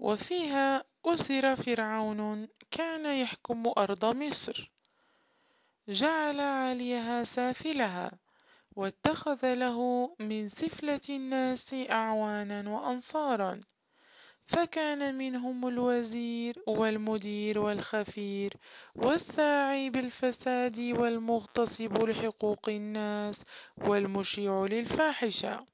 وفيها أسر فرعون كان يحكم أرض مصر، جعل عاليها سافلها، واتخذ له من سفلة الناس أعوانا وأنصارا، فكان منهم الوزير والمدير والخفير والساعي بالفساد والمغتصب لحقوق الناس والمشيع للفاحشة.